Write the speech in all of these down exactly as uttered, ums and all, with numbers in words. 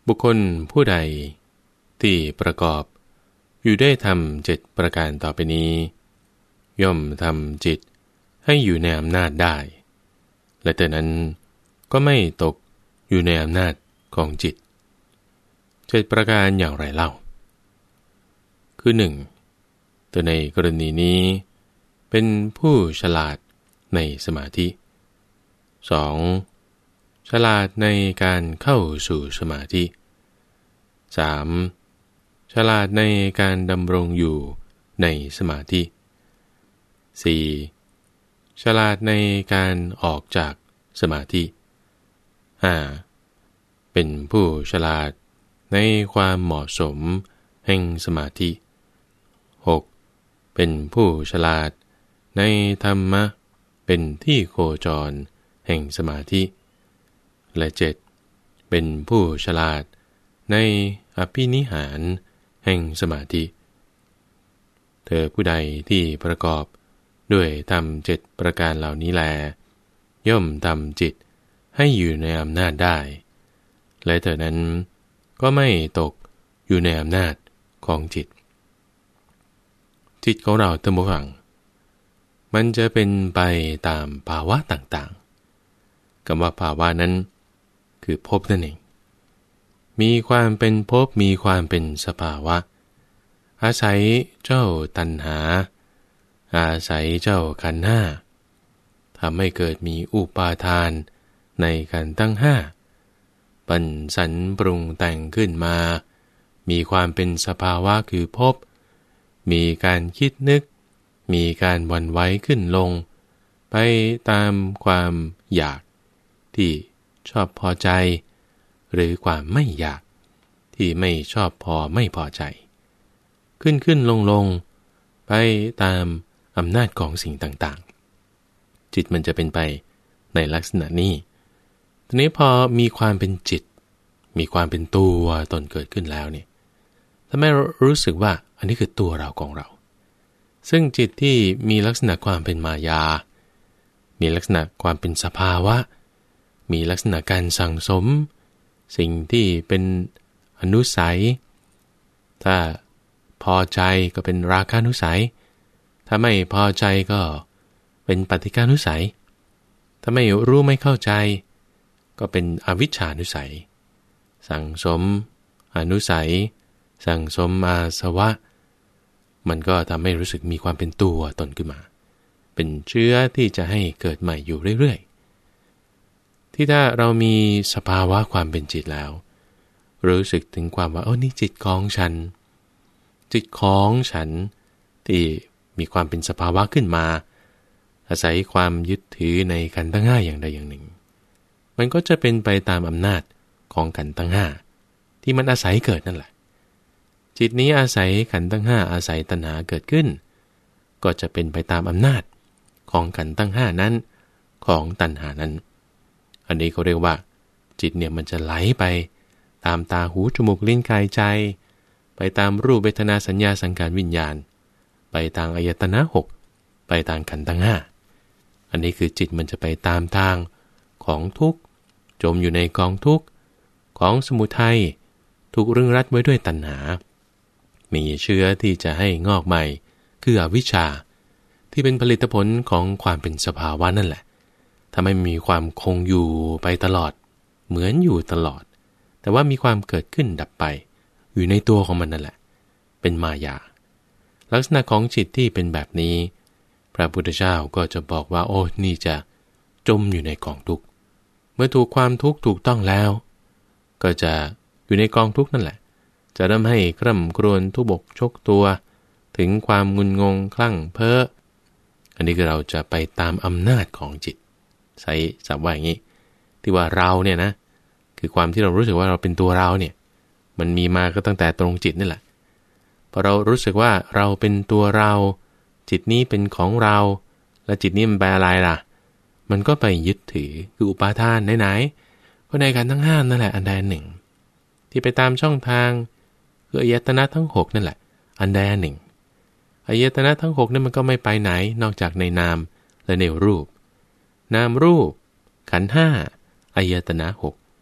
บุคคลผู้ใดที่ประกอบอยู่ได้ทำเจ็ดประการต่อไปนี้ย่อมทำจิตให้อยู่ในอำนาจได้และแต่นั้นก็ไม่ตกอยู่ในอำนาจของจิตเจ็ดประการอย่างไรเล่าคือหนึ่งแต่ในกรณีนี้เป็นผู้ฉลาดในสมาธิ สอง. ฉลาดในการเข้าสู่สมาธิ สาม. ฉลาดในการดำรงอยู่ในสมาธิ สี่. ฉลาดในการออกจากสมาธิ ห้า. เป็นผู้ฉลาดในความเหมาะสมแห่งสมาธิ หก. เป็นผู้ฉลาดในธรรมะเป็นที่โคจรแห่งสมาธิและเจ็ดเป็นผู้ฉลาดในอภินิหารแห่งสมาธิเธอผู้ใดที่ประกอบด้วยธรรมเจ็ดประการเหล่านี้แลย่อมทำจิตให้อยู่ในอำนาจได้และเธอนั้นก็ไม่ตกอยู่ในอำนาจของจิตจิตของเราท่านผู้ฟังมันจะเป็นไปตามภาวะต่างๆคำว่าภาวะนั้นคือภพนั่นเองมีความเป็นภพมีความเป็นสภาวะอาศัยเจ้าตัณหาอาศัยเจ้าขันธ์ห้าทำให้เกิดมีอุปาทานในขันธ์ทั้งห้าปัญสรรปรุงแต่งขึ้นมามีความเป็นสภาวะคือภพมีการคิดนึกมีการหวั่นไหวขึ้นลงไปตามความอยากที่ชอบพอใจหรือความไม่อยากที่ไม่ชอบพอไม่พอใจขึ้นขึ้นลงลงไปตามอำนาจของสิ่งต่างๆจิตมันจะเป็นไปในลักษณะนี้ทีนี้พอมีความเป็นจิตมีความเป็นตัวตนเกิดขึ้นแล้วเนี่ยทำให้เรารู้สึกว่าอันนี้คือตัวเราของเราซึ่งจิตที่มีลักษณะความเป็นมายามีลักษณะความเป็นสภาวะมีลักษณะการสั่งสมสิ่งที่เป็นอนุสัยถ้าพอใจก็เป็นราคะนุสัยถ้าไม่พอใจก็เป็นปฏิฆานุสัยถ้าไม่รู้ไม่เข้าใจก็เป็นอวิชชานุสัยสั่งสมอนุสัยสั่งสมอาสวะมันก็ทำให้รู้สึกมีความเป็นตัวตนขึ้นมาเป็นเชื้อที่จะให้เกิดใหม่อยู่เรื่อยๆที่ถ้าเรามีสภาวะความเป็นจิตแล้วรู้สึกถึงความว่าโอ้นี่จิตของฉันจิตของฉันที่มีความเป็นสภาวะขึ้นมาอาศัยความยึดถือในขันธ์ทั้งห้าอย่างใดอย่างหนึ่งมันก็จะเป็นไปตามอำนาจของขันธ์ทั้งห้าที่มันอาศัยเกิดนั่นแหละจิตนี้อาศัยขันธ์ทั้งห้าอาศัยตัณหาเกิดขึ้นก็จะเป็นไปตามอำนาจของขันธ์ทั้งห้านั้นของตัณหานั้นอันนี้เขาเรียกว่าจิตเนี่ยมันจะไหลไปตามตาหูจมูกลิ้นกายใจไปตามรูปเวทนาสัญญาสังขารวิญญาณไปทางอายตนะหกไปทางขันธ์ทั้งห้าอันนี้คือจิตมันจะไปตามทางของทุกข์จมอยู่ในกองทุกข์ของสมุทัยถูกรึงรัดไว้ด้วยตัณหามีเชื้อที่จะให้งอกใหม่คืออวิชชาที่เป็นผลิตผลของความเป็นสภาวะนั่นแหละทำให้มีความคงอยู่ไปตลอดเหมือนอยู่ตลอดแต่ว่ามีความเกิดขึ้นดับไปอยู่ในตัวของมันนั่นแหละเป็นมายาลักษณะของจิตที่เป็นแบบนี้พระพุทธเจ้าก็จะบอกว่าโอ้นี่จะจมอยู่ในกองทุกข์เมื่อถูกความทุกข์ถูกต้องแล้วก็จะอยู่ในกองทุกข์นั่นแหละจะทำให้คร่ำครวญทุบกชกตัวถึงความงุนงงคลั่งเพ้ออันนี้คือเราจะไปตามอำนาจของจิตใช้ศัพท์ว่าอย่างนี้ที่ว่าเราเนี่ยนะคือความที่เรารู้สึกว่าเราเป็นตัวเราเนี่ยมันมีมาก็ตั้งแต่ตรงจิตนี่แหละพอเรารู้สึกว่าเราเป็นตัวเราจิตนี้เป็นของเราแล้วจิตนี้มันไปอะไรล่ะมันก็ไปยึดถือคืออุปาทานไหนๆก็ในขันธ์ทั้งห้านั่นแหละอันใดอันหนึ่งที่ไปตามช่องทางคืออายตนะทั้งหกนั่นแหละอันใดอันหนึ่งอายตนะทั้งหกนั่นมันก็ไม่ไปไหนนอกจากในนามและในรูปนามรูปขันธ์ห้าอายตนะหก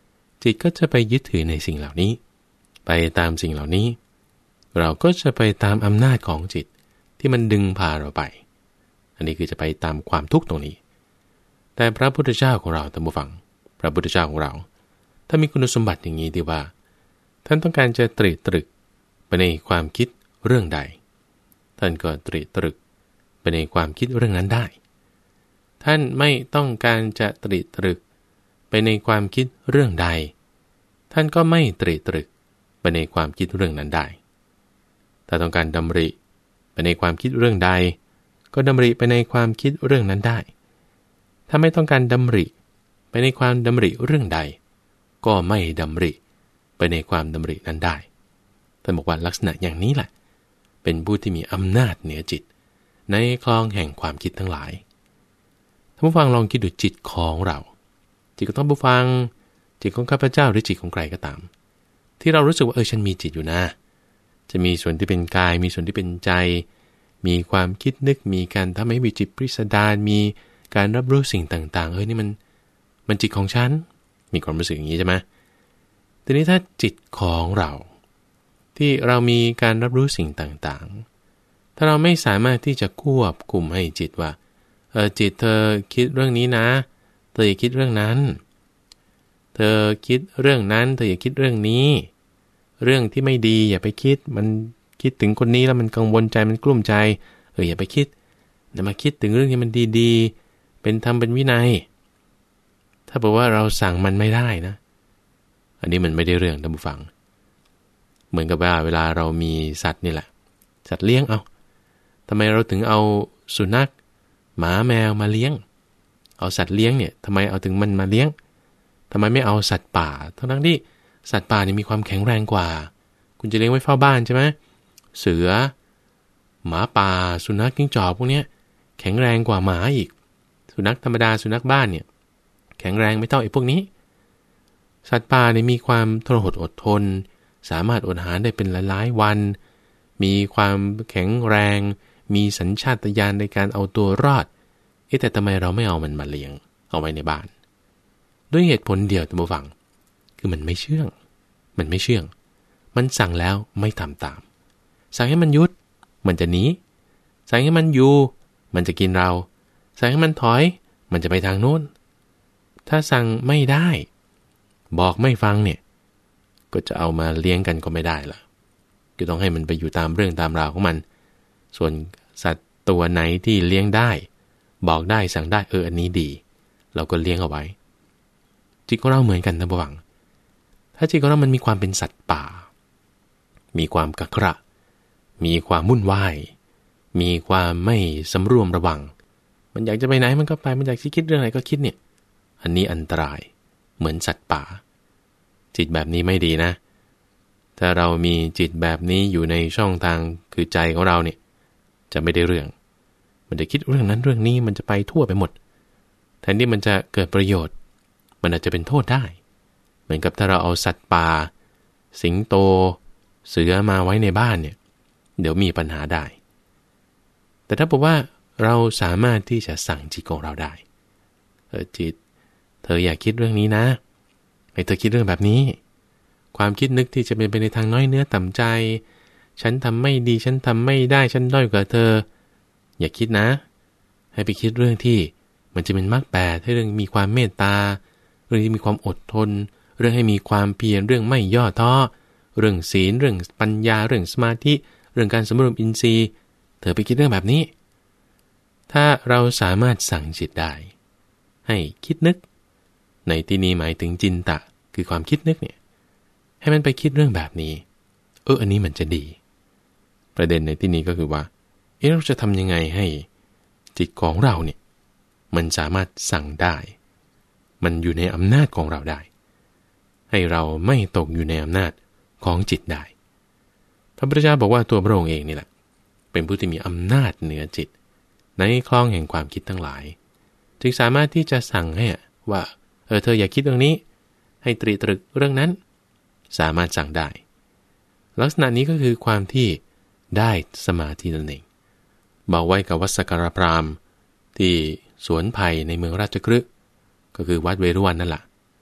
จิตก็จะไปยึดถือในสิ่งเหล่านี้ไปตามสิ่งเหล่านี้เราก็จะไปตามอำนาจของจิตที่มันดึงพาเราไปอันนี้คือจะไปตามความทุกข์ตรงนี้แต่พระพุทธเจ้าของเราท่านผู้ฟังพระพุทธเจ้าของเราถ้ามีคุณสมบัติอย่างนี้ที่ว่าท่านต้องการจะตรีตรึกไปในความคิดเรื่องใดท่านก็ตรีตรึกไปในความคิดเรื่องนั้นได้ท่านไม่ต้องการจะตรีตรึกไปในความคิดเรื่องใดท่านก็ไม่ตรีตรึกไปในความคิดเรื่องนั้นได้ถ้าต้องการดำริไปในความคิดเรื่องใดก็ดำริไปในความคิดเรื่องนั้นได้ถ้าไม่ต้องการดำริไปในความดำริเรื่องใดก็ไม่ดำริไปในความดำรินั้นได้ท่านบอกว่าลักษณะอย่างนี้แหละเป็นผู้ที่มีอำนาจเหนือจิตในคลองแห่งความคิดทั้งหลายท่านผู้ฟังลองคิดดูจิตของเราจิตของท่านผู้ฟังจิตของข้าพเจ้าหรือจิตของใครก็ตามที่เรารู้สึกว่าเออฉันมีจิตอยู่นะจะมีส่วนที่เป็นกายมีส่วนที่เป็นใจมีความคิดนึกมีการทำให้มีจิตพิสดารมีการรับรู้สิ่งต่างๆเอ้ยนี่มันมันจิตของฉันมีความรู้สึกอย่างนี้ใช่ไหมทีนี้ถ้าจิตของเราที่เรามีการรับรู้สิ่งต่างๆถ้าเราไม่สามารถที่จะควบคุมให้จิตว่าเออจิตเธอคิดเรื่องนี้นะเธออย่าคิดเรื่องนั้นเธอคิดเรื่องนั้นเธออย่าคิดเรื่องนี้เรื่องที่ไม่ดีอย่าไปคิดมันคิดถึงคนนี้แล้วมันกังวลใจมันกลุ้มใจเอออย่าไปคิดแต่มาคิดถึงเรื่องที่มันดีๆเป็นธรรมเป็นวินัยถ้าบอกว่าเราสั่งมันไม่ได้นะอันนี้มันไม่ได้เรื่องท่านผู้ฟังเหมือนกับว่าเวลาเรามีสัตว์นี่แหละสัตว์เลี้ยงเอาทำไมเราถึงเอาสุนัขหมาแมวมาเลี้ยงเอาสัตว์เลี้ยงเนี่ยทำไมเอาถึงมันมาเลี้ยงทำไมไม่เอาสัตว์ป่าทั้งๆที่สัตว์ป่านี่มีความแข็งแรงกว่าคุณจะเลี้ยงไว้เฝ้าบ้านใช่ไหมเสือหมาป่าสุนัขจิ้งจอกพวกนี้แข็งแรงกว่าหมาอีกสุนัขธรรมดาสุนัขบ้านเนี่ยแข็งแรงไม่เท่าไอ้พวกนี้สัตว์ป่าเนี่ยมีความทรหดอดทนสามารถอดอาหารได้เป็นหลายๆวันมีความแข็งแรงมีสัญชาตญาณในการเอาตัวรอดเอ๊ะแต่ทำไมเราไม่เอามันมาเลี้ยงเอาไว้ในบ้านด้วยเหตุผลเดียวท่านผู้ฟังคือมันไม่เชื่องมันไม่เชื่องมันสั่งแล้วไม่ทำตามสั่งให้มันหยุดมันจะหนีสั่งให้มันอยู่มันจะกินเราสั่งให้มันถอยมันจะไปทางโน้นถ้าสั่งไม่ได้บอกไม่ฟังเนี่ยก็จะเอามาเลี้ยงกันก็ไม่ได้ล่ะก็ต้องให้มันไปอยู่ตามเรื่องตามราวของมันส่วนสัตว์ตัวไหนที่เลี้ยงได้บอกได้สั่งได้เอออันนี้ดีเราก็เลี้ยงเอาไว้จิตของเราเหมือนกันนะบ่วังถ้าจิตของเรามันมีความเป็นสัตว์ป่ามีความกักกระมีความวุ่นวายมีความไม่สำรวมระวังมันอยากจะไปไหนมันก็ไปมันอยากคิดเรื่องอะไรก็คิดเนี่ยอันนี้อันตรายเหมือนสัตว์ป่าจิตแบบนี้ไม่ดีนะถ้าเรามีจิตแบบนี้อยู่ในช่องทางคือใจของเราเนี่ยจะไม่ได้เรื่องมันจะคิดเรื่องนั้นเรื่องนี้มันจะไปทั่วไปหมดแทนที่มันจะเกิดประโยชน์มันอาจจะเป็นโทษได้เหมือนกับถ้าเราเอาสัตว์ป่าสิงโตเสือมาไว้ในบ้านเนี่ยเดี๋ยวมีปัญหาได้แต่ถ้าบอกว่าเราสามารถที่จะสั่งจิตของเราได้เออจิตเธออย่าคิดเรื่องนี้นะให้เธอคิดเรื่องแบบนี้ความคิดนึกที่จะเป็นไปในทางน้อยเนื้อต่ำใจฉันทำไม่ดีฉันทำไม่ได้ฉันด้อยกว่าเธออย่าคิดนะให้ไปคิดเรื่องที่มันจะเป็นมรรคแปดให้เรื่องมีความเมตตาเรื่องที่มีความอดทนเรื่องให้มีความเพียรเรื่องไม่ย่อท้อเรื่องศีลเรื่องปัญญาเรื่องสมาธิเรื่องการสำรวมอินทรีย์เธอไปคิดเรื่องแบบนี้ถ้าเราสามารถสั่งจิตได้ให้คิดนึกในที่นี้หมายถึงจินตะคือความคิดนึกเนี่ยให้มันไปคิดเรื่องแบบนี้เอออันนี้มันจะดีประเด็นในที่นี้ก็คือว่าเอ๊ะเราจะทำยังไงให้จิตของเราเนี่ยมันสามารถสั่งได้มันอยู่ในอำนาจของเราได้ให้เราไม่ตกอยู่ในอำนาจของจิตได้พระพุทธเจ้าบอกว่าตัวพระองค์เองนี่แหละเป็นผู้ที่มีอำนาจเหนือจิตในคลองแห่งความคิดทั้งหลายจึงสามารถที่จะสั่งให้ว่าเออเธออย่าคิดเรื่องนี้ให้ตรีตรึกเรื่องนั้นสามารถสั่งได้ลักษณะนี้ก็คือความที่ได้สมาธินั่นเองบอกไว้กับวัดสักการพราหมณ์ที่สวนไผ่ในเมืองราชคฤห์ก็คือวัดเวรุวันนั่นแหละ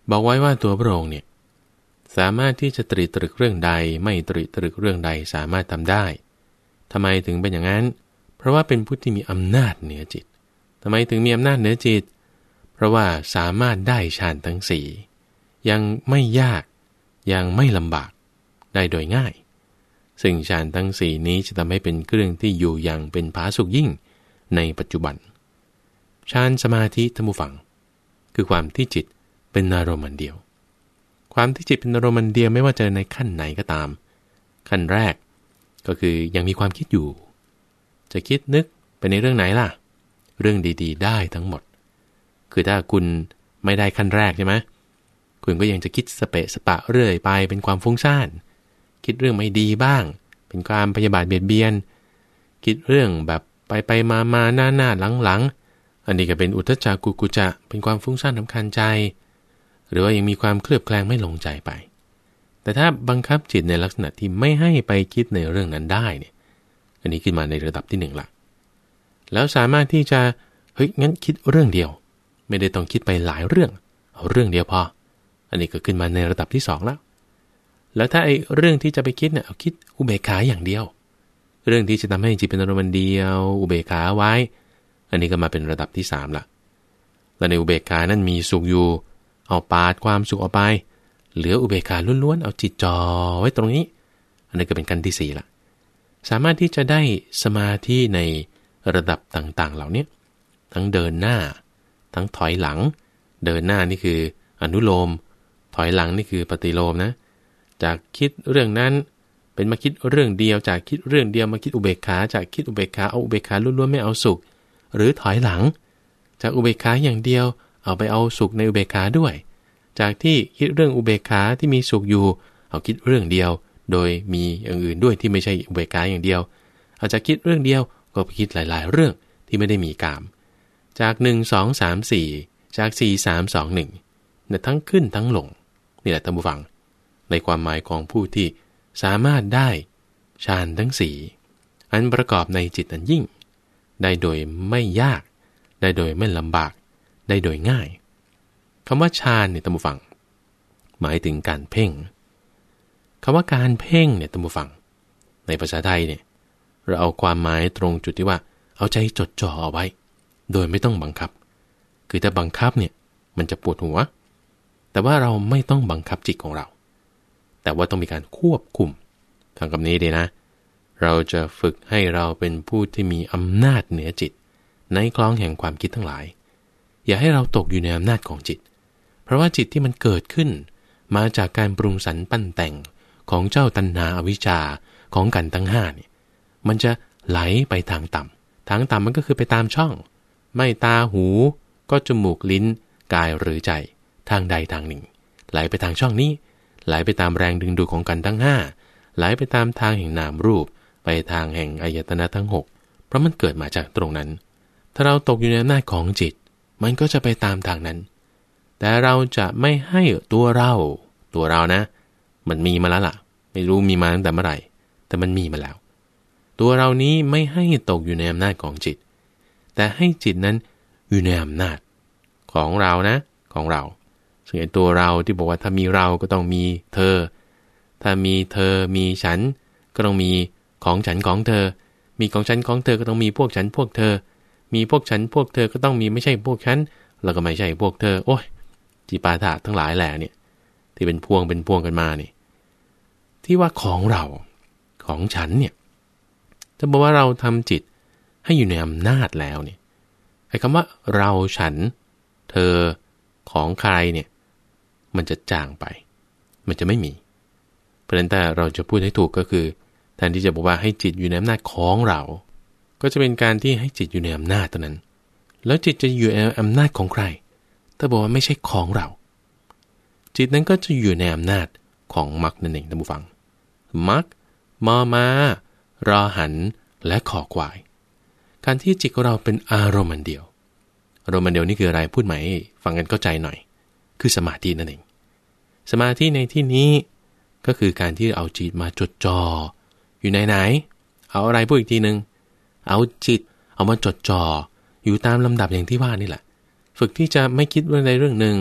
บอกไว้ว่าตัวพระองค์เนี่ยสามารถที่จะตรีตรึกเรื่องใดไม่ตรีตรึกเรื่องใดสามารถทำได้ทำไมถึงเป็นอย่างนั้นเพราะว่าเป็นผู้ที่มีอำนาจเหนือจิตทำไมถึงมีอำนาจเหนือจิตเพราะว่าสามารถได้ฌานทั้งสี่ยังไม่ยากยังไม่ลำบากได้โดยง่ายซึ่งฌานทั้งสี่นี้จะทำให้เป็นเครื่องที่อยู่อย่างเป็นผาสุกยิ่งในปัจจุบันฌานสมาธิท่านผู้ฟังคือความที่จิตเป็นอารมณ์เดียวความที่จิตเป็นอารมณ์เดียวไม่ว่าจะในขั้นไหนก็ตามขั้นแรกก็คือยังมีความคิดอยู่จะคิดนึกไปในเรื่องไหนล่ะเรื่องดีๆได้ทั้งหมดคือถ้าคุณไม่ได้ขั้นแรกใช่ไหมคุณก็ยังจะคิดสเปะสปะเรื่อยไปเป็นความฟุ้งซ่านคิดเรื่องไม่ดีบ้างเป็นความพยาบาทเบียดเบียนคิดเรื่องแบบไปไปมามาหน้าหน้าหลังหลังอันนี้ก็เป็นอุทธัจจกุกุจะเป็นความฟุ้งซ่านรำคาญใจหรือว่ายังมีความเคลือบแคลงไม่ลงใจไปแต่ถ้าบังคับจิตในลักษณะที่ไม่ให้ไปคิดในเรื่องนั้นได้เนี่ยอันนี้ขึ้นมาในระดับที่หนึ่งละแล้วสามารถที่จะเฮ้ยงั้นคิดเรื่องเดียวไม่ได้ต้องคิดไปหลายเรื่องเอาเรื่องเดียวพออันนี้ก็ขึ้นมาในระดับที่สองแล้วแล้วถ้าไอ้เรื่องที่จะไปคิดเนี่ยเอาคิดอุเบกขาอย่างเดียวเรื่องที่จะทำให้จิตเป็นอารมณ์เดียวอุเบกขาไว้อันนี้ก็มาเป็นระดับที่สามละแล้วในอุเบกขานั้นมีสุขอยู่เอาปาดความสุขออกไปเหลืออุเบกขาล้วนๆเอาจิตจ่อไว้ตรงนี้อันนี้ก็เป็นขั้นที่สี่ละสามารถที่จะได้สมาธิในระดับต่างๆเหล่านี้ทั้งเดินหน้าทั้งถอยหลังเดินหน้านี่คืออนุโลมถอยหลังนี่คือปฏิโลมนะจากคิดเรื่องนั้นเป็นมาคิดเรื่องเดียวจากคิดเรื่องเดียวมาคิดอุเบกขาจากคิดอุเบกขาเอาอุเบกขาล้วนๆไม่เอาสุขหรือถอยหลังจากอุเบกขาอย่างเดียวเอาไปเอาสุขในอุเบกขาด้วยจากที่คิดเรื่องอุเบกขาที่มีสุขอยู่เอาคิดเรื่องเดียวโดยมีอย่างอื่นด้วยที่ไม่ใช่อุเบกขาอย่างเดียวเอาจากคิดเรื่องเดียวก็ไปคิดหลายๆเรื่องที่ไม่ได้มีกามจากหนึ่ง สอง สาม สี่จากสี่ สาม สอง หนึ่งเนี่ยทั้งขึ้นทั้งลงนี่แหละท่านผู้ฟังในความหมายของผู้ที่สามารถได้ฌานทั้งสี่อันประกอบในจิตอันยิ่งได้โดยไม่ยากได้โดยไม่ลำบากได้โดยง่ายคำว่าฌานเนี่ยท่านผู้ฟังหมายถึงการเพ่งคำว่าการเพ่งเนี่ยท่านผู้ฟังในภาษาไทยเนี่ยเราเอาความหมายตรงจุดที่ว่าเอาใจจดจ่อเอาไว้โดยไม่ต้องบังคับคือถ้าบังคับเนี่ยมันจะปวดหัวแต่ว่าเราไม่ต้องบังคับจิตของเราแต่ว่าต้องมีการควบคุมฟังคำนี้ดีนะเราจะฝึกให้เราเป็นผู้ที่มีอำนาจเหนือจิตในคลองแห่งความคิดทั้งหลายอย่าให้เราตกอยู่ในอำนาจของจิตเพราะว่าจิตที่มันเกิดขึ้นมาจากการปรุงสรรปั้นแต่งของเจ้าตัณหาอวิชชาของกันทั้งห้าเนี่ยมันจะไหลไปทางต่ำทางต่ำมันก็คือไปตามช่องไม่ตาหูก็จมูกลิ้นกายหรือใจทางใดทางหนึ่งไหลไปทางช่องนี้ไหลไปตามแรงดึงดูดของกันทั้งห้าไหลไปตามทางแห่งนามรูปไปทางแห่งอายตนะทั้งหกเพราะมันเกิดมาจากตรงนั้นถ้าเราตกอยู่ในอำนาจของจิตมันก็จะไปตามทางนั้นแต่เราจะไม่ให้ตัวเราตัวเรานะมันมีมาแล้วล่ะไม่รู้มีมาตั้งแต่เมื่อไหร่แต่มันมีมาแล้วตัวเรานี้ไม่ให้ตกอยู่ในอำนาจของจิตแต่ให้จิตนั้นอยู่ในอำนาจของเรานะของเราซึ่งไอ้ตัวเราที่บอกว่าถ้ามีเราก็ต้องมีเธอถ้ามีเธอมีฉันก็ต้องมีของฉันของเธอมีของฉันของเธอก็ต้องมีพวกฉันพวกเธอมีพวกฉันพวกเธอก็ต้องมีไม่ใช่พวกฉันแล้วก็ไม่ใช่พวกเธอโอ้ยจิปาถะทั้งหลายแหละเนี่ยที่เป็นพวงเป็นพวงกันมานี่ที่ว่าของเราของฉันเนี่ยจะบอกว่าเราทำจิตให้อยู่ในอำนาจแล้วเนี่ยไอ้คำว่าเราฉันเธอของใครเนี่ยมันจะจางไปมันจะไม่มีเพราะฉะนั้นแต่เราจะพูดให้ถูกก็คือแทนที่จะบอกว่าให้จิตอยู่ในอำนาจของเราก็จะเป็นการที่ให้จิตอยู่ในอำนาจเท่านั้นแล้วจิตจะอยู่ในอำนาจของใครถ้าบอกว่าไม่ใช่ของเราจิตนั้นก็จะอยู่ในอำนาจของมรรคนั่นเองท่านผู้ฟังมรรคมอมารอหันและขอควายการที่จิตของเราเป็นอารมณ์เดียวอารมณ์เดียวนี่คืออะไรพูดใหม่ฟังกันเข้าใจหน่อยคือสมาธินั่นเองสมาธิในที่นี้ก็คือการที่เอาจิตมาจดจ่ออยู่ในไหนเอาอะไรพูดอีกทีนึงเอาจิตเอามาจดจ่ออยู่ตามลำดับอย่างที่ว่านี่แหละฝึกที่จะไม่คิดเรื่องใดเรื่องหนึ่ง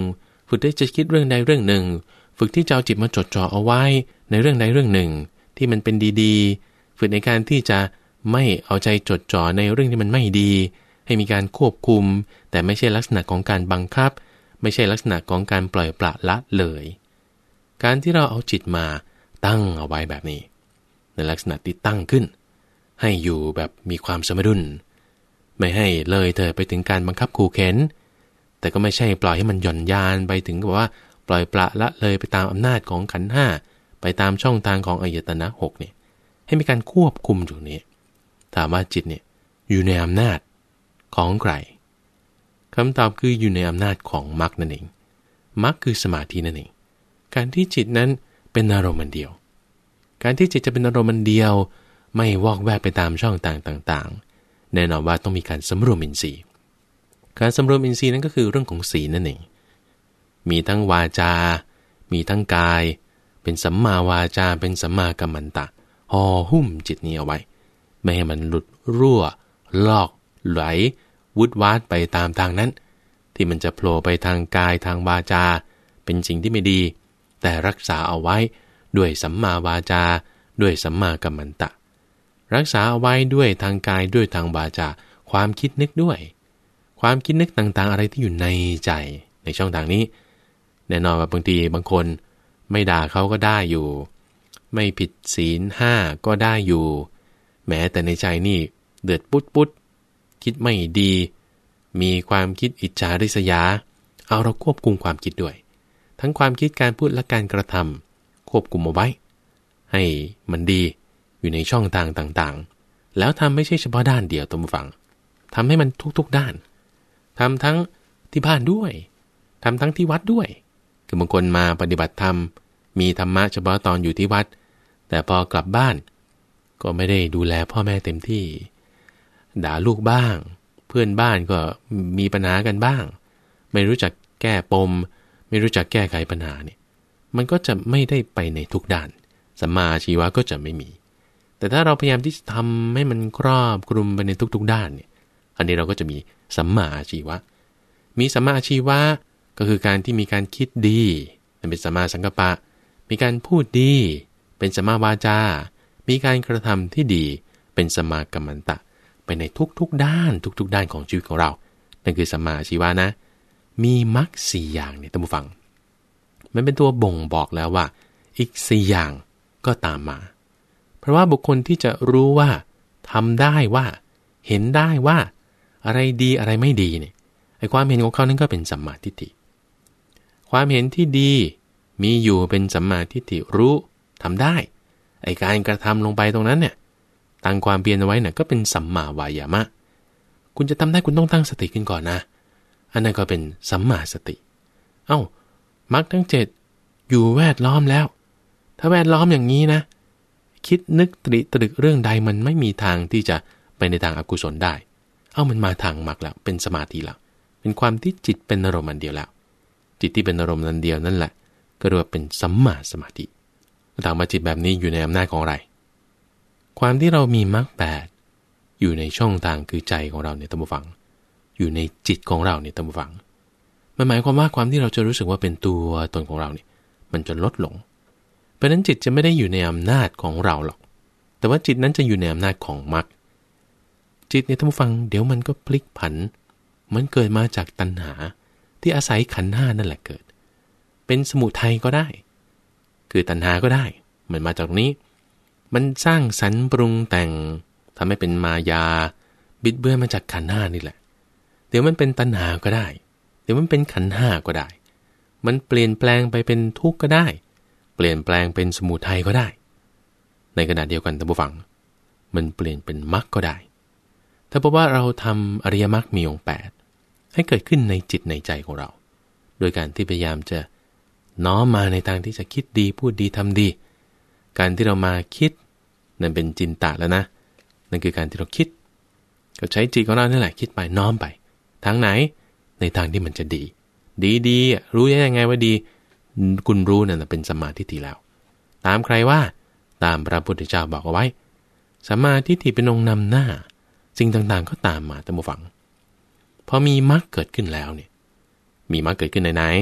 ฝึกที่จะคิดเรื่องใดเรื่องหนึ่งฝึกที่จะเอาจิตมาจดจ่อเอาไว้ในเรื่องใดเรื่องหนึ่งที่มันเป็นดีๆฝึกในการที่จะไม่เอาใจจดจ่อในเรื่องที่มันไม่ดีให้มีการควบคุมแต่ไม่ใช่ลักษณะของการบังคับไม่ใช่ลักษณะของการปล่อยปละละเลยการที่เราเอาจิตมาตั้งเอาไว้แบบนี้ในลักษณะที่ตั้งขึ้นให้อยู่แบบมีความสมดุลไม่ให้เลยเธอไปถึงการบังคับขู่เข็นแต่ก็ไม่ใช่ปล่อยให้มันหย่อนยานไปถึงกับว่าปล่อยปละละเลยไปตามอำนาจของขันธ์ห้าไปตามช่องทางของอายตนะหกเนี่ยให้มีการควบคุมอยู่นี้ถามว่าจิตเนี่ยอยู่ในอำนาจของใครคำตอบคืออยู่ในอำนาจของมรรคนั่นเองมรรคคือสมาธินั่นเองการที่จิตนั้นเป็นอารมณ์เดียวการที่จิตจะเป็นอารมณ์เดียวไม่วอกแวกไปตามช่องต่างๆแน่นอนว่าต้องมีการสำรวมอินทรีย์การสำรวมอินทรีย์นั้นก็คือเรื่องของศีลนั่นเองมีทั้งวาจามีทั้งกายเป็นสัมมาวาจาเป็นสัมมากัมมันตะห่อหุ้มจิตนี้เอาไว้ไม่ให้มันหลุดรั่วลอกไหลวุดวาดไปตามทางนั้นที่มันจะโผล่ไปทางกายทางวาจาเป็นสิ่งที่ไม่ดีแต่รักษาเอาไว้ด้วยสัมมาวาจาด้วยสัมมากัมมันตะรักษาเอาไว้ด้วยทางกายด้วยทางวาจาความคิดนึกด้วยความคิดนึกต่างๆอะไรที่อยู่ในใจในช่องทางนี้แน่นอนว่าบางทีบางคนไม่ด่าเขาก็ได้อยู่ไม่ผิดศีลห้าก็ได้อยู่แม้แต่ในใจนี่เดือดปุ๊ดปุ๊ดคิดไม่ดีมีความคิดอิจฉาริษยาเอาเราควบคุมความคิดด้วยทั้งความคิดการพูดและการกระทำควบคุมเอาไว้ให้มันดีอยู่ในช่องทางต่างๆแล้วทำไม่ใช่เฉพาะด้านเดียวตามฟังทำให้มันทุกๆด้านทำทั้งที่บ้านด้วยทำทั้งที่วัดด้วยคือบางคนมาปฏิบัติธรรมมีธรรมะเฉพาะตอนอยู่ที่วัดแต่พอกลับบ้านก็ไม่ได้ดูแลพ่อแม่เต็มที่ด่าลูกบ้างเพื่อนบ้านก็มีปัญหากันบ้างไม่รู้จักแก้ปมไม่รู้จักแก้ไขปัญหาเนี่ยมันก็จะไม่ได้ไปในทุกด้านสัมมาอาชีวะก็จะไม่มีแต่ถ้าเราพยายามที่จะทำให้มันครอบคลุมไปในทุกๆด้านเนี่ยอันนี้เราก็จะมีสัมมาอาชีวะมีสัมมาอาชีวะก็คือการที่มีการคิดดีนั่นเป็นสัมมาสังกัปปะมีการพูดดีเป็นสัมมาวาจามีการกระทำที่ดีเป็นสัมมากัมมันตะไปในทุกๆด้านทุกๆด้านของชีวิตของเรานั่นคือสัมมาอาชีวะนะมีมรรคสี่อย่างเนี่ยท่านผู้ฟังมันเป็นตัวบ่งบอกแล้วว่าอีกสี่อย่างก็ตามมาเพราะว่าบุคคลที่จะรู้ว่าทำได้ว่าเห็นได้ว่าอะไรดีอะไรไม่ดีเนี่ยไอ้ความเห็นของเขานั้นก็เป็นสัมมาทิฏฐิความเห็นที่ดีมีอยู่เป็นสัมมาทิฏฐิรู้ทำได้ไอ้การกระทำลงไปตรงนั้นเนี่ยตั้งความเพียรเอาไว้เนี่ยก็เป็นสัมมาวายามะคุณจะทำได้คุณต้องตั้งสติขึ้นก่อนนะอันนั้นก็เป็นสัมมาสติเอ้ามรรคทั้งเจ็ดอยู่แวดล้อมแล้วถ้าแวดล้อมอย่างนี้นะคิดนึกตริตรึกเรื่องใดมันไม่มีทางที่จะไปในทางอกุศลได้เอ้ามันมาทางมรรคแล้วเป็นสมาธิแล้วเป็นความที่จิตเป็นอารมณ์อันเดียวแล้วจิตที่เป็นอารมณ์อันเดียวนั่นแหละก็เรียกว่าเป็นสัมมาสมาธิถามว่าจิตแบบนี้อยู่ในอำนาจของอะไรความที่เรามีมรรคแปดอยู่ในช่องทางคือใจของเราเนี่ยท่านผู้ฟังอยู่ในจิตของเราเนี่ยท่านผู้ฟังมันหมายความว่าความที่เราจะรู้สึกว่าเป็นตัวตนของเราเนี่ยมันจะลดลงเพราะฉะนั้นจิตจะไม่ได้อยู่ในอำนาจของเราหรอกแต่ว่าจิตนั้นจะอยู่ในอำนาจของมรรคจิตเนี่ยท่านผู้ฟังเดี๋ยวมันก็พลิกผันมันเกิดมาจากตัณหาที่อาศัยขันธ์ห้านั่นแหละเกิดเป็นสมุทัยก็ได้คือตัณหาก็ได้มันมาจากตรงนี้มันสร้างสรรค์ปรุงแต่งทำให้เป็นมายาบิดเบือนมาจากขันธ์ห้านี่แหละเดี๋ยวมันเป็นตัณหาก็ได้เดี๋ยวมันเป็นขันธ์ห้าก็ได้มันเปลี่ยนแปลงไปเป็นทุกข์ก็ได้เปลี่ยนแปลงเป็นสมุทัยก็ได้ในขณะเดียวกันท่านผู้ฟังมันเปลี่ยนเป็นมรรคก็ได้ถ้าเพราะว่าเราทำอริยมรรคมีองค์แปดให้เกิดขึ้นในจิตในใจของเราโดยการที่พยายามจะน้อมมาในทางที่จะคิดดีพูดดีทำดีการที่เรามาคิดนั่นเป็นจินตะแล้วนะนั่นคือการที่เราคิดก็ใช้จิตของเรานั่นแหละคิดไปน้อมไปทางไหนในทางที่มันจะดีดีดีรู้ยังไงว่าดีคุณรู้นั่นเป็นสัมมาทิฏฐิแล้วตามใครว่าตามพระพุทธเจ้าบอกเอาไว้สัมมาทิฏฐิเป็นองค์นำหน้าสิ่งต่างๆก็ตามมาท่านผู้ฟังพอมีมรรคเกิดขึ้นแล้วเนี่ยมีมรรคเกิดขึ้นในไหนใน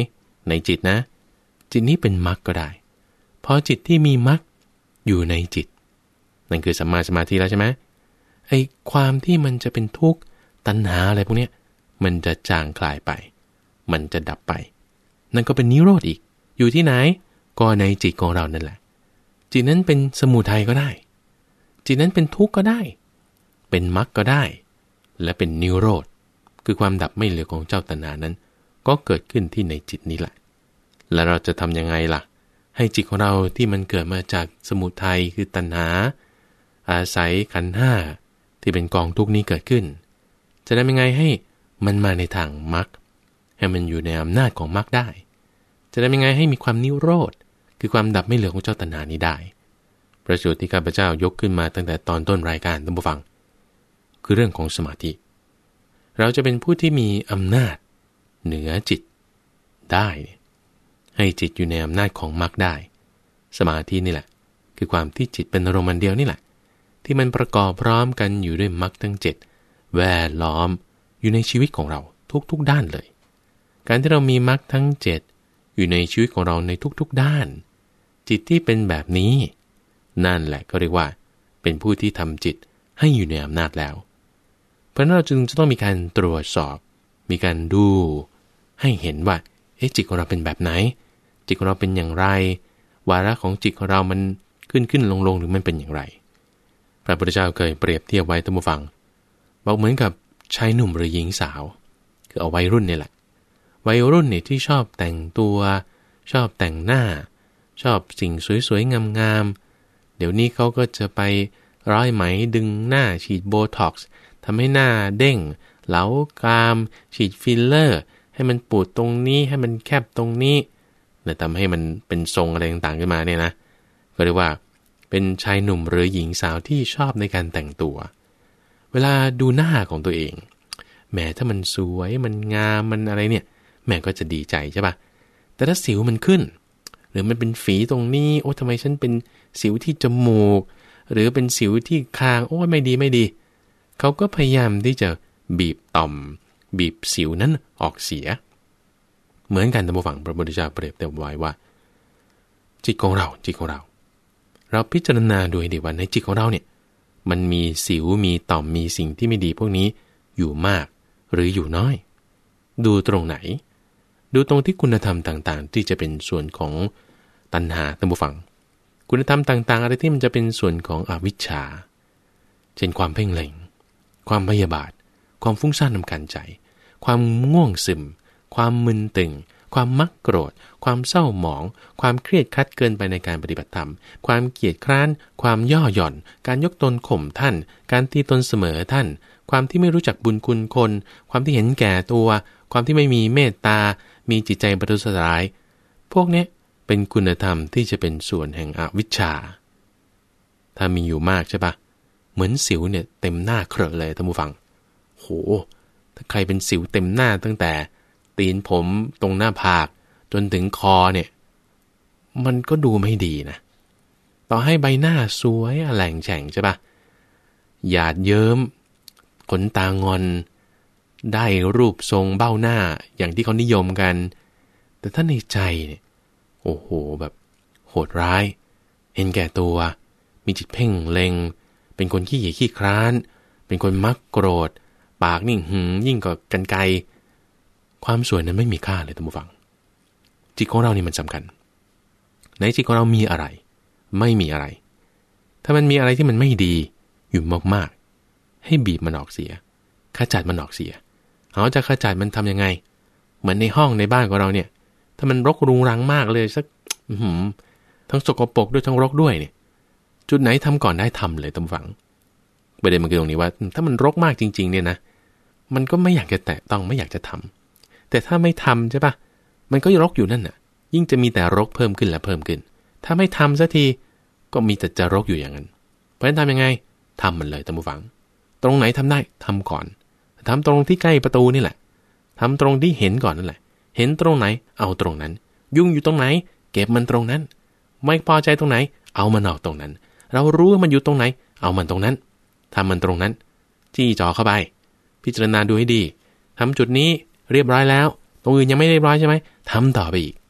ในจิตนะจิตนี้เป็นมรรคก็ได้เพราะจิตที่มีมรรคอยู่ในจิตนั่นคือสัมมาสมาธิแล้วใช่ไหมไอ้ความที่มันจะเป็นทุกข์ตัณหาอะไรพวกเนี้ยมันจะจางคลายไปมันจะดับไปนั่นก็เป็นนิโรธอีกอยู่ที่ไหนก็ในจิตของเรานั่นแหละจิตนั้นเป็นสมุทัยก็ได้จิตนั้นเป็นทุกข์ก็ได้เป็นมรรคก็ได้และเป็นนิโรธคือความดับไม่เหลือของเจ้าตัณหานั้นก็เกิดขึ้นที่ในจิตนี้แหละแล้วเราจะทำยังไงล่ะให้จิตของเราที่มันเกิดมาจากสมุทัยคือตัณหาอาศัยขันธ์ห้าที่เป็นกองทุกข์นี้เกิดขึ้นจะทำยังไงให้มันมาในทางมรรคให้มันอยู่ในอำนาจของมรรคได้จะทำยังไงให้มีความนิโรธคือความดับไม่เหลือของเจ้าตัณหานี้ได้ประสูตรที่ข้าพเจ้ายกขึ้นมาตั้งแต่ตอนต้นรายการท่านผู้ฟังคือเรื่องของสมาธิเราจะเป็นผู้ที่มีอำนาจเหนือจิตได้ให้จิตอยู่ในอำนาจของมรรคได้สมาธินี่แหละคือความที่จิตเป็นอารมณ์อันเดียวนี่แหละที่มันประกอบพร้อมกันอยู่ด้วยมรรคทั้งเจ็ดแวดล้อมอยู่ในชีวิตของเราทุกๆด้านเลยการที่เรามีมรรคทั้งเจ็ดอยู่ในชีวิตของเราในทุกๆด้านจิตที่เป็นแบบนี้นั่นแหละก็เรียกว่าเป็นผู้ที่ทำจิตให้อยู่ในอำนาจแล้วเพราะนั้นเราจึงจะต้องมีการตรวจสอบมีการดูให้เห็นว่าเอ๊ะจิตของเราเป็นแบบไหนจิตของเราเป็นอย่างไรวาระของจิตของเรามันขึ้นขึ้นลงลงหรือมันเป็นอย่างไรพระพุทธเจ้าเคยเปรียบเทียบไว้ท่านผู้ฟังบอกเหมือนกับชายหนุ่มหรือหญิงสาวคือเอาวัยรุ่นนี่แหละวัยรุ่นเนี่ยที่ชอบแต่งตัวชอบแต่งหน้าชอบสิ่งสวยๆงามๆเดี๋ยวนี้เขาก็จะไปร้อยไหมดึงหน้าฉีดโบท็อกซ์ทำให้หน้าเด้งเหลากรามฉีดฟิลเลอร์ให้มันปูดตรงนี้ให้มันแคบตรงนี้และทำให้มันเป็นทรงอะไรต่างๆขึ้นมาเนี่ยนะก็เรียกว่าเป็นชายหนุ่มหรือหญิงสาวที่ชอบในการแต่งตัวเวลาดูหน้าของตัวเองแหมถ้ามันสวยมันงามมันอะไรเนี่ยแม่ก็จะดีใจใช่ป่ะแต่ถ้าสิวมันขึ้นหรือมันเป็นฝีตรงนี้โอ้ทำไมฉันเป็นสิวที่จมูกหรือเป็นสิวที่คางโอ้ไม่ดีไม่ดีเขาก็พยายามที่จะบีบต่อมบีบสิวนั้นออกเสียเหมือนกันท่านผู้ฟังพระพุทธเจ้าเปรียบเทียบไว้ว่าจิตของเราจิตของเราเราพิจารณาดูให้ดีว่าในจิตของเราเนี่ยมันมีสิวมีต่อมมีสิ่งที่ไม่ดีพวกนี้อยู่มากหรืออยู่น้อยดูตรงไหนดูตรงที่คุณธรรมต่างๆที่จะเป็นส่วนของตัณหาท่านผู้ฟังคุณธรรมต่างๆอะไรที่มันจะเป็นส่วนของอวิชชาเช่นความเพ่งเล็งความพยาบาทความฟุ้งซ่านรำคาญใจความง่วงซึมความมึนตึงความมักโกรธความเศร้าหมองความเครียดครัดเกินไปในการปฏิบัติธรรมความเกียจคร้านความย่อหย่อนการยกตนข่มท่านการตีตนเสมอท่านความที่ไม่รู้จักบุญคุณคนความที่เห็นแก่ตัวความที่ไม่มีเมตตามีจิตใจประทุษร้ายพวกนี้เป็นคุณธรรมที่จะเป็นส่วนแห่งอวิชชาถ้ามีอยู่มากใช่ปะเหมือนสิวเนี่ยเต็มหน้าเคราะห์เลยท่านผู้ฟังโหถ้าใครเป็นสิวเต็มหน้าตั้งแต่ตีนผมตรงหน้าผากจนถึงคอเนี่ยมันก็ดูไม่ดีนะต่อให้ใบหน้าสวยแหล่งแฉ่งใช่ปะหยาดเยิ้มขนตางอนได้รูปทรงเบ้าหน้าอย่างที่เขานิยมกันแต่ถ้าในใจเนี่ยโอ้โหแบบโหดร้ายเห็นแก่ตัวมีจิตเพ่งเล็งเป็นคนขี้เหร่ขี้คร้านเป็นคนมักโกรธปากนี่หืมยิ่งกว่ากันไกรความสวยนั้นไม่มีค่าเลยท่านผู้ฟังจิตของเรานี่มันสำคัญในจิตของเรามีอะไรไม่มีอะไรถ้ามันมีอะไรที่มันไม่ดีอยู่มากๆให้บีบมันออกเสียขจัดมันออกเสียเขาจะขจัดมันทำยังไงเหมือนในห้องในบ้านของเราเนี่ยถ้ามันรกรุงรังมากเลยสักทั้งสกปรกด้วยทั้งรกด้วยเนี่ยจุดไหนทำก่อนได้ทำเลยท่านผู้ฟังประเด็นมันคือตรงนี้ว่าถ้ามันรกมากจริงๆเนี่ยนะมันก็ไม่อยากจะแตะต้องไม่อยากจะทำแต่ถ้าไม่ทำใช่ปะมันก็รกอยู่นั่นน่ะยิ่งจะมีแต่รกเพิ่มขึ้นและเพิ่มขึ้นถ้าไม่ทำสักทีก็มีแต่จะรกอยู่อย่างนั้นเพราะฉะนั้นทำยังไงทำมันเลยท่านผู้ฟังตรงไหนทำได้ทำก่อนทำตรงที่ใกล้ประตูนี่แหละทำตรงที่เห็นก่อนนั่นแหละเห็นตรงไหนเอาตรงนั้นยุ่งอยู่ตรงไหนเก็บมันตรงนั้นไม่พอใจตรงไหนเอามันออกตรงนั้นเรารู้ว่ามันอยู่ตรงไหนเอามันตรงนั้นทำมันตรงนั้นจี้จ่อเข้าไปพิจารณาดูให้ดีทำจุดนี้เรียบร้อยแล้วตรงอื่นยังไม่เรียบร้อยใช่ไหมทำต่อไปอีก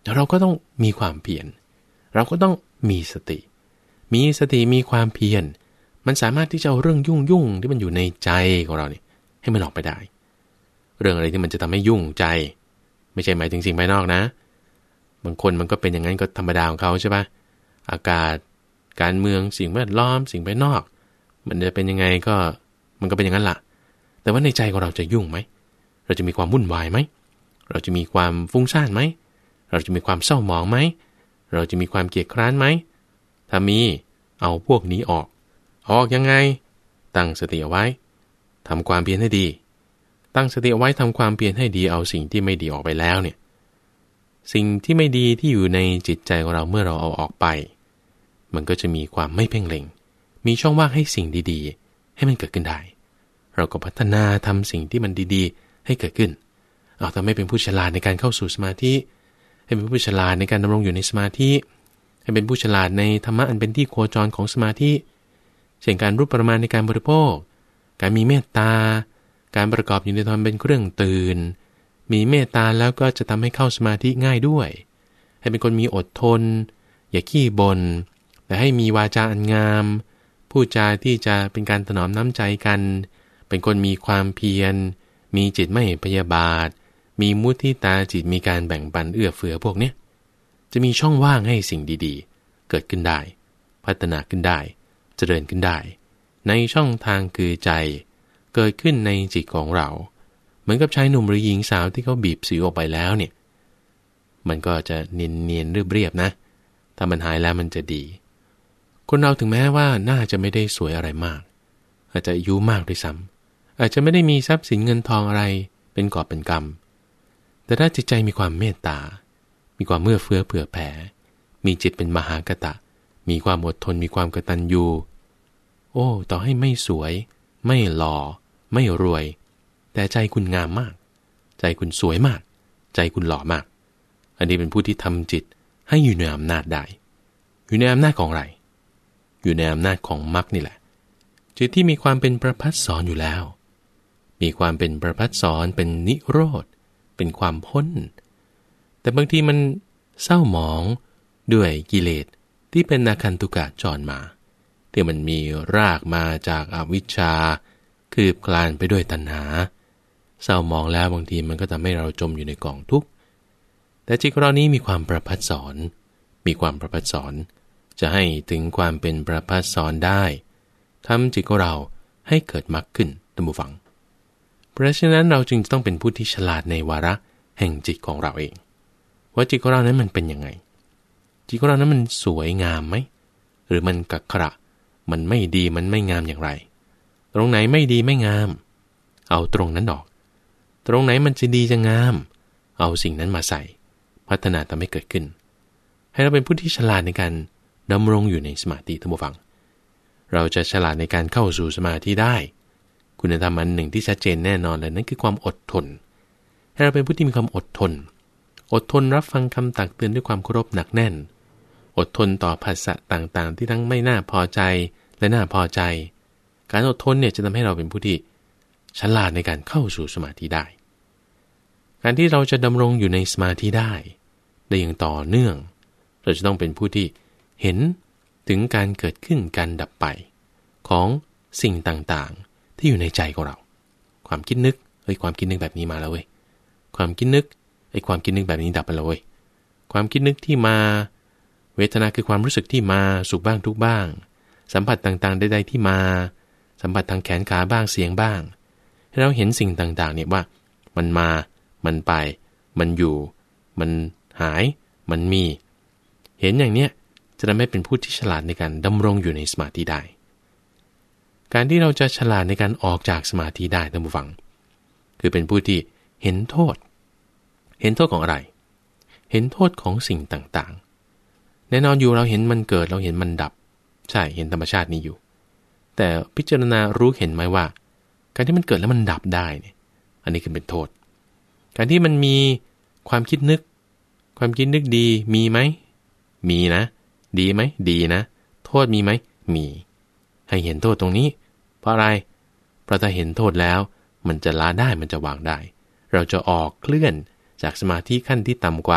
เราก็ต้องมีความเพียรเราก็ต้องมีสติมีสติมีความเพียรมันสามารถที่จะเอาเรื่องยุ่งยุ่งที่มันอยู่ในใจของเราเนี่ยให้มันออกไปได้เรื่องอะไรที่มันจะทำให้ยุ่งใจไม่ใช่หมายถึงสิ่งภายนอกนะบางคนมันก็เป็นอย่างนั้นก็ธรรมดาของเขาใช่ปะอากาศการเมืองสิ่งแวดล้อมสิ่งภายนอกมันจะเป็นยังไงก็มันก็เป็นอย่างนั้นล่ะแต่ว่าในใจของเราจะยุ่งไหมเราจะมีความวุ่นวายไหมเราจะมีความฟุ้งซ่านไหมเราจะมีความเศร้าหมองไหมเราจะมีความเกลียดคร้านไหมถ้ามีเอาพวกนี้ออกออกยังไงตั้งสติเอาไว้ทำความเพียรให้ดีตั้งสติเอาไว้ทำความเพียรให้ดีเอาสิ่งที่ไม่ดีออกไปแล้วเนี่ยสิ่งที่ไม่ดีที่อยู่ในจิตใจของเราเมื่อเราเอาออกไปมันก็จะมีความไม่เพ่งเล็งมีช่องว่างให้สิ่งดีๆให้มันเกิดขึ้นได้เราก็พัฒนาทำสิ่งที่มันดีๆให้เกิดขึ้นเอาทำให้เป็นผู้ฉลาดในการเข้าสู่สมาธิให้เป็นผู้ฉลาดในการดำรงอยู่ในสมาธิให้เป็นผู้ฉลาดในธรรมะอันเป็นที่โคจรของสมาธิเช่นการรู้ประมาณในการบริโภคการมีเมตตาการประกอบอยู่ในธรรมเป็นเครื่องตื่นมีเมตตาแล้วก็จะทำให้เข้าสมาธิง่ายด้วยให้เป็นคนมีอดทนอย่าขี้บ่นแต่ให้มีวาจาอันงามพูดจาที่จะเป็นการถนอมน้ำใจกันเป็นคนมีความเพียรมีจิตไม่พยาบาทมีมุทิตาจิตมีการแบ่งปันเอื้อเฟื้อพวกนี้จะมีช่องว่างให้สิ่งดีๆเกิดขึ้นได้พัฒนาขึ้นได้เจริญขึ้นได้ในช่องทางคือใจเกิดขึ้นในจิตของเราเหมือนกับชายหนุ่มหรือหญิงสาวที่เขาบีบสิวออกไปแล้วเนี่ยมันก็จะเนียนๆเรียบๆนะถ้ามันหายแล้วมันจะดีคนเราถึงแม้ว่าน่าจะไม่ได้สวยอะไรมากอาจจะอายุมากด้วยซ้ำอาจจะไม่ได้มีทรัพย์สินเงินทองอะไรเป็นกอบเป็นกำแต่ถ้าจิตใจมีความเมตตามีความเอื้อเฟื้อเผื่อแผ่มีจิตเป็นมหากตะมีความอดทนมีความกตัญญูโอ้ต่อให้ไม่สวยไม่หล่อไม่รวยแต่ใจคุณงามมากใจคุณสวยมากใจคุณหล่อมากอันนี้เป็นผู้ที่ทำจิตให้อยู่ในอำนาจได้อยู่ในอำนาจของอะไรอยู่ในอำนาจของมรรคนี่แหละจิตที่มีความเป็นประภัสสรอยู่แล้วมีความเป็นประภัสสรเป็นนิโรธเป็นความพ้นแต่บางทีมันเศร้าหมองด้วยกิเลสที่เป็นอาคันตุกะจรมาที่มันมีรากมาจากอวิชชาคืบคลานไปด้วยตัณหาเศร้ามองแล้วบางทีมันก็ทำให้เราจมอยู่ในกองทุกข์แต่จิตของเรานี้มีความประภัสสรมีความประภัสสรจะให้ถึงความเป็นประภัสสรได้ทำจิตของเราให้เกิดมรรคขึ้นท่านผู้ฟังเพราะฉะนั้นเราจึงต้องเป็นผู้ที่ฉลาดในวาระแห่งจิตของเราเองว่าจิตของเรานั้นมันเป็นยังไงจิตของเรานั้นมันสวยงามไหมหรือมันกักขระมันไม่ดีมันไม่งามอย่างไรตรงไหนไม่ดีไม่งามเอาตรงนั้นออกตรงไหนมันจะดีจะงามเอาสิ่งนั้นมาใส่พัฒนาทำให้เกิดขึ้นให้เราเป็นผู้ที่ฉลาดในการดำรงอยู่ในสมาธิท่านผู้ฟังเราจะฉลาดในการเข้าสู่สมาธิได้คุณธรรมอันหนึ่งที่ชัดเจนแน่นอนเลยนั่นคือความอดทนให้เราเป็นผู้ที่มีความอดทนอดทนรับฟังคำตักเตือนด้วยความเคารพหนักแน่นอดทนต่อภาษาต่างๆที่ทั้งไม่น่าพอใจและน่าพอใจการอดทนเนี่ยจะทำให้เราเป็นผู้ที่ฉลาดในการเข้าสู่สมาธิได้การที่เราจะดำรงอยู่ในสมาธิได้ได้อย่างต่อเนื่องเราจะต้องเป็นผู้ที่เห็นถึงการเกิดขึ้นการดับไปของสิ่งต่างๆที่อยู่ในใจของเราความคิดนึกเฮ้ยความคิดนึกแบบนี้มาแล้วเว้ยความคิดนึกไอ้ความคิดนึกแบบนี้ดับไปแล้วเว้ยความคิดนึกที่มาเวทนาคือความรู้สึกที่มาสุขบ้างทุกข์บ้างสัมผัสต่างๆใดๆที่มาสัมผัสทางแขนขาบ้างเสียงบ้างให้เราเห็นสิ่งต่างๆเนี่ยว่ามันมามันไปมันอยู่มันหายมันมีเห็นอย่างเนี้ยจะทำให้เป็นผู้ที่ฉลาดในการดำรงอยู่ในสมาธิได้การที่เราจะฉลาดในการออกจากสมาธิได้ท่านผู้ฟังคือเป็นผู้ที่เห็นโทษเห็นโทษของอะไรเห็นโทษของสิ่งต่างๆแน่นอนอยู่เราเห็นมันเกิดเราเห็นมันดับใช่เห็นธรรมชาตินี้อยู่แต่พิจารณารู้เห็นไหมว่าการที่มันเกิดแล้วมันดับได้เนี่ยอันนี้คือเป็นโทษการที่มันมีความคิดนึกความคิดนึกดีมีไหมมีนะดีไหมดีนะโทษมีไหมมีให้เห็นโทษตรงนี้เพราะอะไรเพราะถ้าเห็นโทษแล้วมันจะละได้มันจะวางได้เราจะออกเคลื่อนจากสมาธิขั้นที่ต่ำกว่า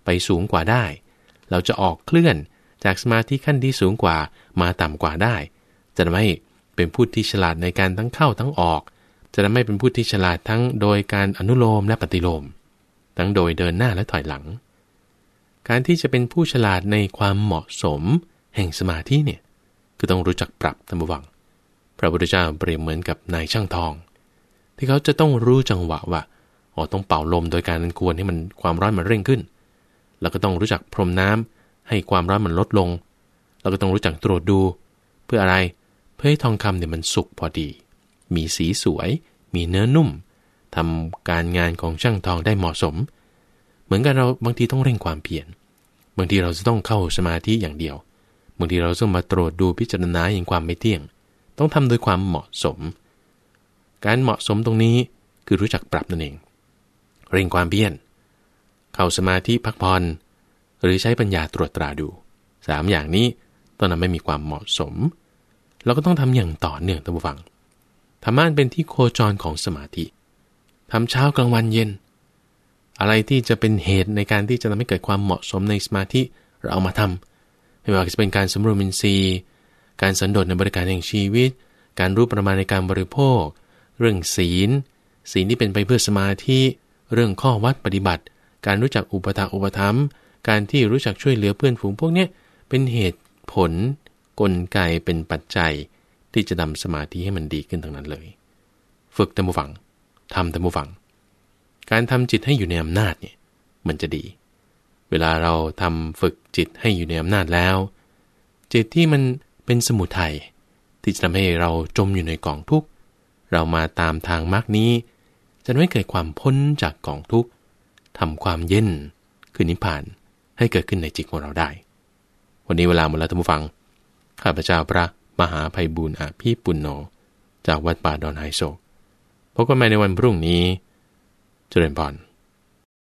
ไปสูงกว่าได้เราจะออกเคลื่อนจากสมาธิขั้นที่สูงกว่ามาต่ำกว่าได้จะทำให้เป็นผู้ที่ฉลาดในการทั้งเข้าทั้งออกจะทำให้เป็นผู้ที่ฉลาดทั้งโดยการอนุโลมและปฏิโลมทั้งโดยเดินหน้าและถอยหลังการที่จะเป็นผู้ฉลาดในความเหมาะสมแห่งสมาธิเนี่ยคือต้องรู้จักปรับท่านผู้ฟังพระพุทธเจ้าเปรียบเหมือนกับนายช่างทองที่เขาจะต้องรู้จังหวะว่าอ๋อต้องเป่าลมโดยการควรให้มันความร้อนมันเร่งขึ้นแล้วก็ต้องรู้จักพรมน้ำให้ความร้อนมันลดลงแล้วก็ต้องรู้จักตรวจดูเพื่ออะไรเพื่อให้ทองคำเนี่ยมันสุกพอดีมีสีสวยมีเนื้อนุ่มทำการงานของช่างทองได้เหมาะสมเหมือนกันเราบางทีต้องเร่งความเพียรบางทีเราจะต้องเข้าสมาธิอย่างเดียวบางทีเราต้องมาตรวจดูพิจารณาอย่างความไม่เที่ยงต้องทำโดยความเหมาะสมการเหมาะสมตรงนี้คือรู้จักปรับนั่นเองเร่งความเพียรเข้าสมาธิพักผ่อนหรือใช้ปัญญาตรวจตราดูสามอย่างนี้ต้องนำให้มีความเหมาะสมเราก็ต้องทำอย่างต่อเนื่องท่านผู้ฟังธรรมะเป็นที่โคจรของสมาธิทำเช้ากลางวันเย็นอะไรที่จะเป็นเหตุในการที่จะทำให้เกิดความเหมาะสมในสมาธิเราเอามาทำไม่ว่าจะเป็นการสำรวมอินทรีย์การสันโดษในบริการแห่งชีวิตการรู้ประมาณในการบริโภคเรื่องศีลศีลที่เป็นไปเพื่อสมาธิเรื่องข้อวัดปฏิบัติการรู้จักอุปถากอุปถัมภ์การที่รู้จักช่วยเหลือเพื่อนฝูงพวกนี้เป็นเหตุผลกลไกเป็นปัจจัยที่จะทำสมาธิให้มันดีขึ้นทั้งนั้นเลยฝึกตามผู้ฟังทำตามผู้ฟังการทำจิตให้อยู่ในอำนาจเนี่ยมันจะดีเวลาเราทำฝึกจิตให้อยู่ในอำนาจแล้วจิตที่มันเป็นสมุทัยที่จะทำให้เราจมอยู่ในกองทุกข์เรามาตามทางมรรคนี้จะทำให้เกิดความพ้นจากกองทุกข์ทำความเย็นคือนิพพานให้เกิดขึ้นในจิตของเราได้วันนี้เวลาหมดแล้วท่านผู้ฟังข้าพเจ้าพระมหาไพบูลย์อภิปุณโญจากวัดป่าดอนไฮโศกพบกันใหม่ในวันพรุ่งนี้เจริญพร